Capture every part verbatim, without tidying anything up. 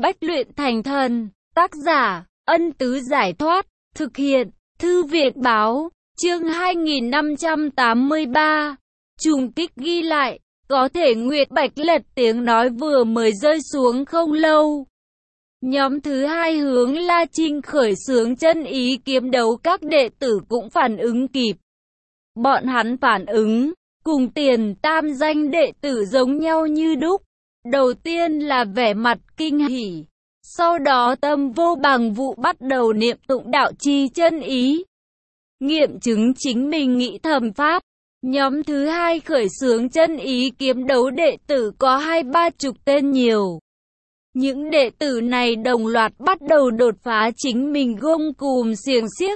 Bách luyện thành thần. Tác giả, Ân Tứ Giải Thoát. Thực hiện, Thư Viện Báo. Chương hai nghìn năm trăm tám mươi ba. Trùng kích ghi lại. Có thể Nguyệt Bạch lật tiếng nói vừa mới rơi xuống không lâu. Nhóm thứ hai hướng La Trinh khởi xướng chân ý kiếm đấu, các đệ tử cũng phản ứng kịp. Bọn hắn phản ứng cùng Tiền Tam danh đệ tử giống nhau như đúc. Đầu tiên là vẻ mặt kinh hỉ, sau đó Tâm Vô Bằng Vụ bắt đầu niệm tụng đạo chi chân ý, nghiệm chứng chính mình nghĩ thầm pháp. Nhóm thứ hai khởi xướng chân ý kiếm đấu đệ tử có hai ba chục tên nhiều. Những đệ tử này đồng loạt bắt đầu đột phá chính mình gông cùm xiềng xiếc.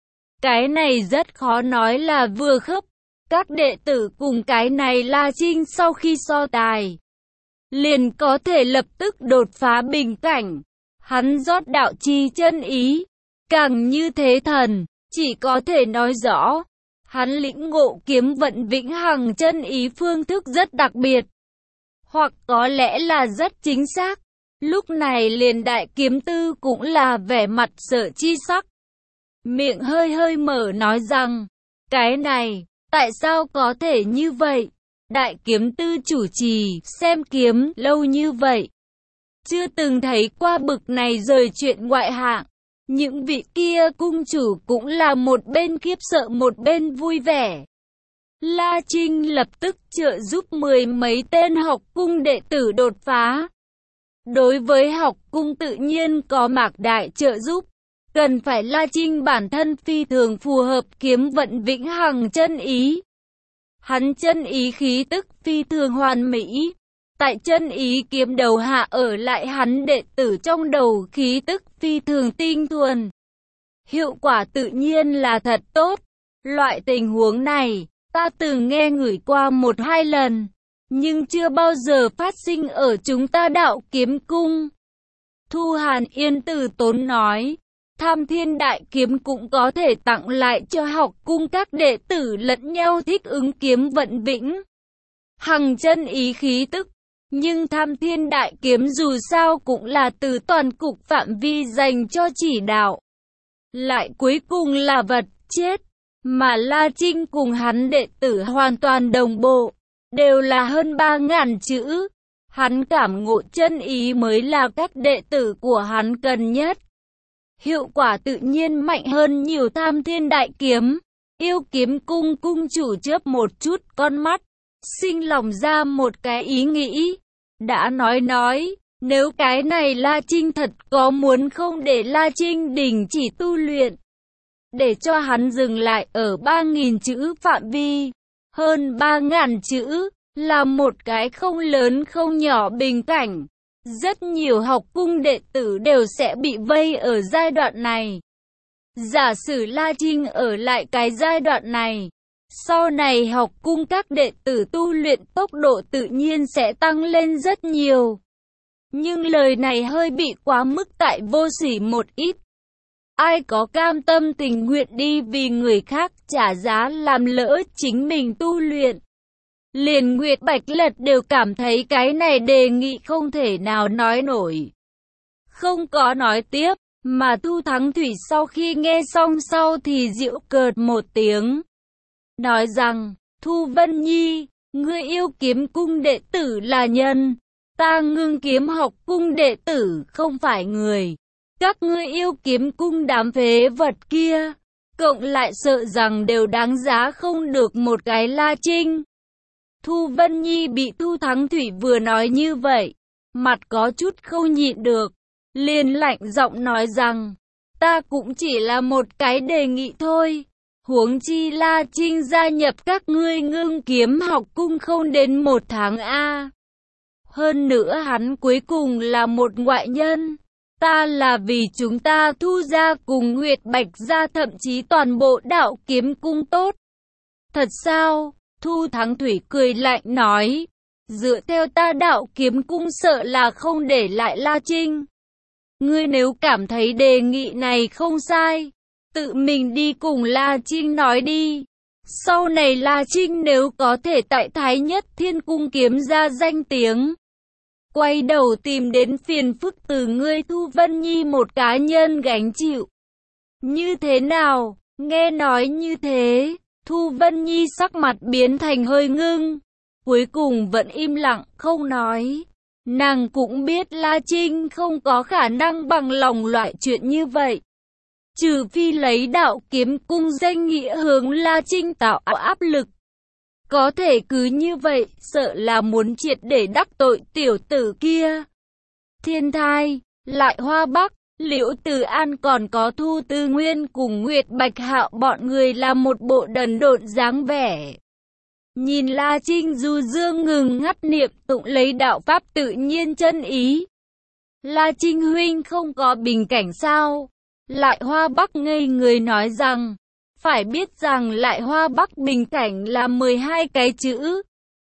Cái này rất khó nói là vừa khớp. Các đệ tử cùng cái này La Trinh sau khi so tài, liền có thể lập tức đột phá bình cảnh. Hắn rót đạo chi chân ý, càng như thế thần, chỉ có thể nói rõ, hắn lĩnh ngộ kiếm vận vĩnh hằng chân ý phương thức rất đặc biệt, hoặc có lẽ là rất chính xác. Lúc này liền đại kiếm tư cũng là vẻ mặt sợ chi sắc, miệng hơi hơi mở nói rằng, cái này, tại sao có thể như vậy? Đại kiếm tư chủ trì, xem kiếm lâu như vậy, chưa từng thấy qua bực này rời chuyện ngoại hạng. Những vị kia cung chủ cũng là một bên khiếp sợ một bên vui vẻ. La Trinh lập tức trợ giúp mười mấy tên học cung đệ tử đột phá. Đối với học cung tự nhiên có mạc đại trợ giúp, cần phải La Trinh bản thân phi thường phù hợp kiếm vận vĩnh hằng chân ý. Hắn chân ý khí tức phi thường hoàn mỹ, tại chân ý kiếm đầu hạ ở lại hắn đệ tử trong đầu khí tức phi thường tinh thuần. Hiệu quả tự nhiên là thật tốt. Loại tình huống này, ta từng nghe ngửi qua một hai lần, nhưng chưa bao giờ phát sinh ở chúng ta Đạo Kiếm Cung. Thu Hàn Yên từ tốn nói, Tham Thiên Đại Kiếm cũng có thể tặng lại cho học cung các đệ tử lẫn nhau thích ứng kiếm vận vĩnh hằng chân ý khí tức. Nhưng Tham Thiên Đại Kiếm dù sao cũng là từ toàn cục phạm vi dành cho chỉ đạo, lại cuối cùng là vật chết, mà La Trinh cùng hắn đệ tử hoàn toàn đồng bộ, đều là hơn ba ngàn chữ. Hắn cảm ngộ chân ý mới là cách đệ tử của hắn cần nhất. Hiệu quả tự nhiên mạnh hơn nhiều Tham Thiên Đại Kiếm. Yêu Kiếm Cung cung chủ chớp một chút con mắt, sinh lòng ra một cái ý nghĩ. Đã nói nói, nếu cái này La Trinh thật có muốn không để La Trinh đình chỉ tu luyện, để cho hắn dừng lại ở ba nghìn chữ phạm vi, hơn ba ngàn chữ, là một cái không lớn không nhỏ bình cảnh. Rất nhiều học cung đệ tử đều sẽ bị vây ở giai đoạn này. Giả sử La Trinh ở lại cái giai đoạn này, sau này học cung các đệ tử tu luyện tốc độ tự nhiên sẽ tăng lên rất nhiều. Nhưng lời này hơi bị quá mức tại vô sỉ một ít. Ai có cam tâm tình nguyện đi vì người khác trả giá làm lỡ chính mình tu luyện? Liền Nguyệt Bạch Lật đều cảm thấy cái này đề nghị không thể nào nói nổi. Không có nói tiếp, mà Thu Thắng Thủy sau khi nghe xong sau thì giễu cợt một tiếng, nói rằng, Thu Vân Nhi, ngươi yêu kiếm cung đệ tử là nhân, ta Ngưng Kiếm học cung đệ tử không phải người. Các ngươi yêu kiếm cung đám phế vật kia, cộng lại sợ rằng đều đáng giá không được một cái La Trinh. Thu Vân Nhi bị Thu Thắng Thủy vừa nói như vậy, mặt có chút không nhịn được, liền lạnh giọng nói rằng, ta cũng chỉ là một cái đề nghị thôi. Huống chi La Trinh gia nhập các ngươi Ngưng Kiếm học cung không đến một tháng a. Hơn nữa hắn cuối cùng là một ngoại nhân. Ta là vì chúng ta Thu gia cùng Nguyệt Bạch gia thậm chí toàn bộ Đạo Kiếm Cung tốt. Thật sao? Thu Thắng Thủy cười lạnh nói. Dựa theo ta Đạo Kiếm Cung sợ là không để lại La Trinh. Ngươi nếu cảm thấy đề nghị này không sai, tự mình đi cùng La Trinh nói đi. Sau này La Trinh nếu có thể tại Thái Nhất Thiên Cung kiếm ra danh tiếng, quay đầu tìm đến phiền phức từ ngươi Thu Vân Nhi một cá nhân gánh chịu. Như thế nào? Nghe nói như thế, Thu Vân Nhi sắc mặt biến thành hơi ngưng, cuối cùng vẫn im lặng không nói. Nàng cũng biết La Trinh không có khả năng bằng lòng loại chuyện như vậy. Trừ phi lấy đạo kiếm cung danh nghĩa hướng La Trinh tạo áp lực. Có thể cứ như vậy, sợ là muốn triệt để đắc tội tiểu tử kia. Thiên Thai, lại Hoa Bắc, Liễu Từ An còn có Thu Tư Nguyên cùng Nguyệt Bạch Hạo bọn người là một bộ đần độn dáng vẻ. Nhìn La Trinh du dương ngừng ngắt niệm tụng lấy đạo pháp tự nhiên chân ý. La Trinh huynh không có bình cảnh sao? Lại Hoa Bắc ngây người nói rằng, phải biết rằng Lại Hoa Bắc bình cảnh là mười hai cái chữ.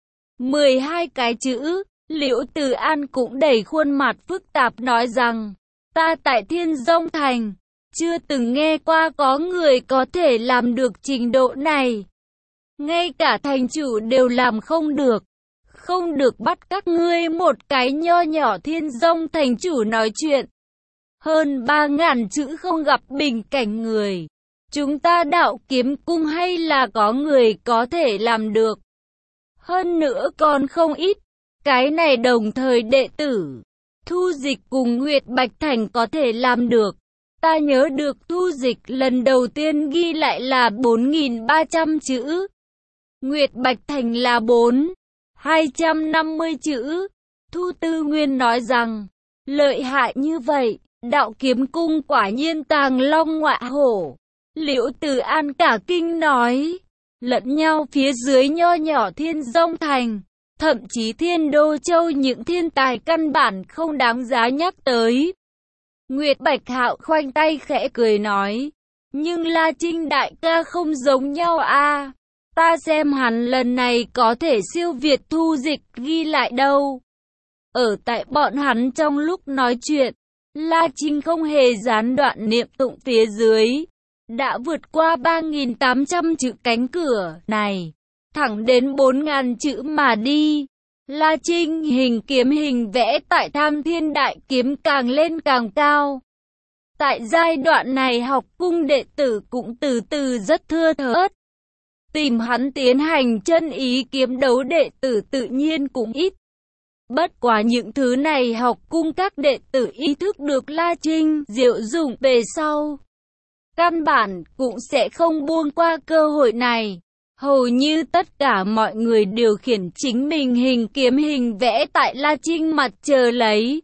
mười hai cái chữ, Liễu Từ An cũng đầy khuôn mặt phức tạp nói rằng, ta tại Thiên Dông Thành, chưa từng nghe qua có người có thể làm được trình độ này. Ngay cả thành chủ đều làm không được. Không được bắt các ngươi một cái nho nhỏ Thiên Dông thành chủ nói chuyện. Hơn ba ngàn chữ không gặp bình cảnh người. Chúng ta đạo kiếm cung hay là có người có thể làm được. Hơn nữa còn không ít. Cái này đồng thời đệ tử Thu Dịch cùng Nguyệt Bạch Thành có thể làm được. Ta nhớ được Thu Dịch lần đầu tiên ghi lại là bốn nghìn ba trăm chữ. Nguyệt Bạch Thành là bốn nghìn hai trăm năm mươi chữ. Thu Tư Nguyên nói rằng, lợi hại như vậy, đạo kiếm cung quả nhiên tàng long ngọa hổ. Liễu Từ An cả kinh nói, lẫn nhau phía dưới nho nhỏ Thiên Dông Thành, thậm chí Thiên Đô Châu những thiên tài căn bản không đáng giá nhắc tới. Nguyệt Bạch Hạo khoanh tay khẽ cười nói, nhưng La Trinh đại ca không giống nhau a. Ta xem hắn lần này có thể siêu việt Thu Dịch ghi lại đâu. Ở tại bọn hắn trong lúc nói chuyện, La Trinh không hề gián đoạn niệm tụng phía dưới. Đã vượt qua ba nghìn tám trăm chữ cánh cửa này, thẳng đến bốn nghìn chữ mà đi. La Trinh hình kiếm hình vẽ tại Tham Thiên Đại Kiếm càng lên càng cao. Tại giai đoạn này học cung đệ tử cũng từ từ rất thưa thớt. Tìm hắn tiến hành chân ý kiếm đấu đệ tử tự nhiên cũng ít. Bất quá những thứ này học cung các đệ tử ý thức được La Trinh diệu dụng về sau. Căn bản cũng sẽ không buông qua cơ hội này. Hầu như tất cả mọi người điều khiển chính mình hình kiếm hình vẽ tại La Trinh mặt chờ lấy.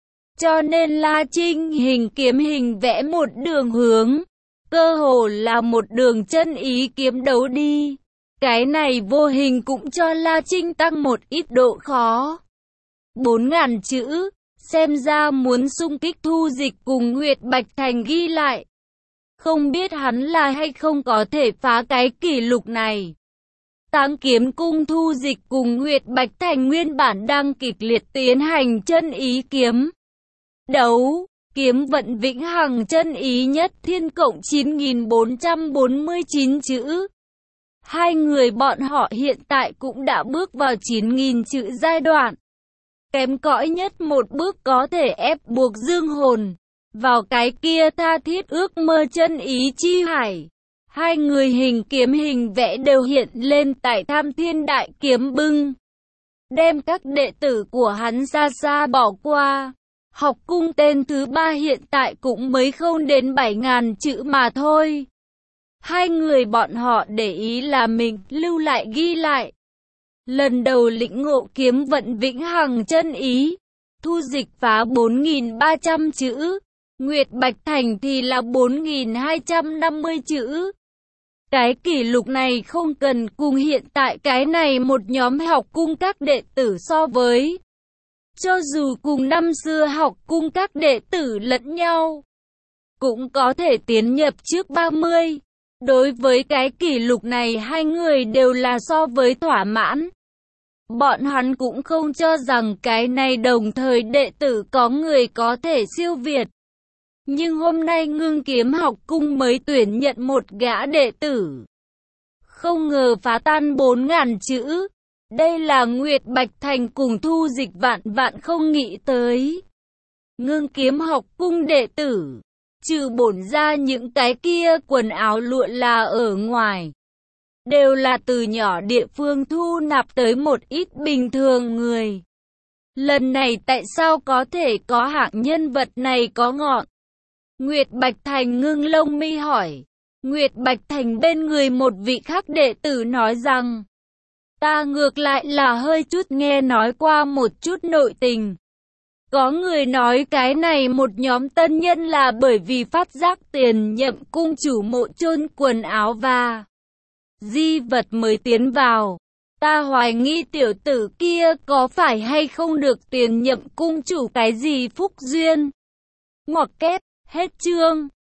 Cho nên La Trinh hình kiếm hình vẽ một đường hướng, cơ hồ là một đường chân ý kiếm đấu đi. Cái này vô hình cũng cho La Trinh tăng một ít độ khó. Bốn ngàn chữ, xem ra muốn xung kích Thu Dịch cùng Nguyệt Bạch Thành ghi lại. Không biết hắn là hay không có thể phá cái kỷ lục này. Táng Kiếm Cung Thu Dịch cùng Nguyệt Bạch Thành nguyên bản đang kịch liệt tiến hành chân ý kiếm đấu. Kiếm vận vĩnh hằng chân ý nhất thiên cộng chín nghìn bốn trăm bốn mươi chín chữ. Hai người bọn họ hiện tại cũng đã bước vào chín nghìn chữ giai đoạn. Kém cỏi nhất một bước có thể ép buộc dương hồn vào cái kia tha thiết ước mơ chân ý chi hải. Hai người hình kiếm hình vẽ đều hiện lên tại Tham Thiên Đại Kiếm bưng. Đem các đệ tử của hắn xa xa bỏ qua. Học cung tên thứ ba hiện tại cũng mới không đến bảy ngàn chữ mà thôi. Hai người bọn họ để ý là mình lưu lại ghi lại. Lần đầu lĩnh ngộ kiếm vận vĩnh hằng chân ý. Thu Dịch phá bốn nghìn ba trăm chữ. Nguyệt Bạch Thành thì là bốn nghìn hai trăm năm mươi chữ. Cái kỷ lục này không cần cùng hiện tại cái này một nhóm học cung các đệ tử so với. Cho dù cùng năm xưa học cung các đệ tử lẫn nhau, cũng có thể tiến nhập trước ba mươi. Đối với cái kỷ lục này hai người đều là so với thỏa mãn. Bọn hắn cũng không cho rằng cái này đồng thời đệ tử có người có thể siêu việt. Nhưng hôm nay Ngưng Kiếm học cung mới tuyển nhận một gã đệ tử. Không ngờ phá tan bốn ngàn chữ. Đây là Nguyệt Bạch Thành cùng Thu Dịch vạn vạn không nghĩ tới. Ngưng Kiếm học cung đệ tử, trừ bổn ra những cái kia quần áo lụa là ở ngoài, đều là từ nhỏ địa phương thu nạp tới một ít bình thường người. Lần này tại sao có thể có hạng nhân vật này có ngọn? Nguyệt Bạch Thành ngưng lông mi hỏi. Nguyệt Bạch Thành bên người một vị khác đệ tử nói rằng, ta ngược lại là hơi chút nghe nói qua một chút nội tình. Có người nói cái này một nhóm tân nhân là bởi vì phát giác tiền nhậm cung chủ mộ chôn quần áo và di vật mới tiến vào. Ta hoài nghi tiểu tử kia có phải hay không được tiền nhậm cung chủ cái gì phúc duyên. Ngoặc kép, hết chương.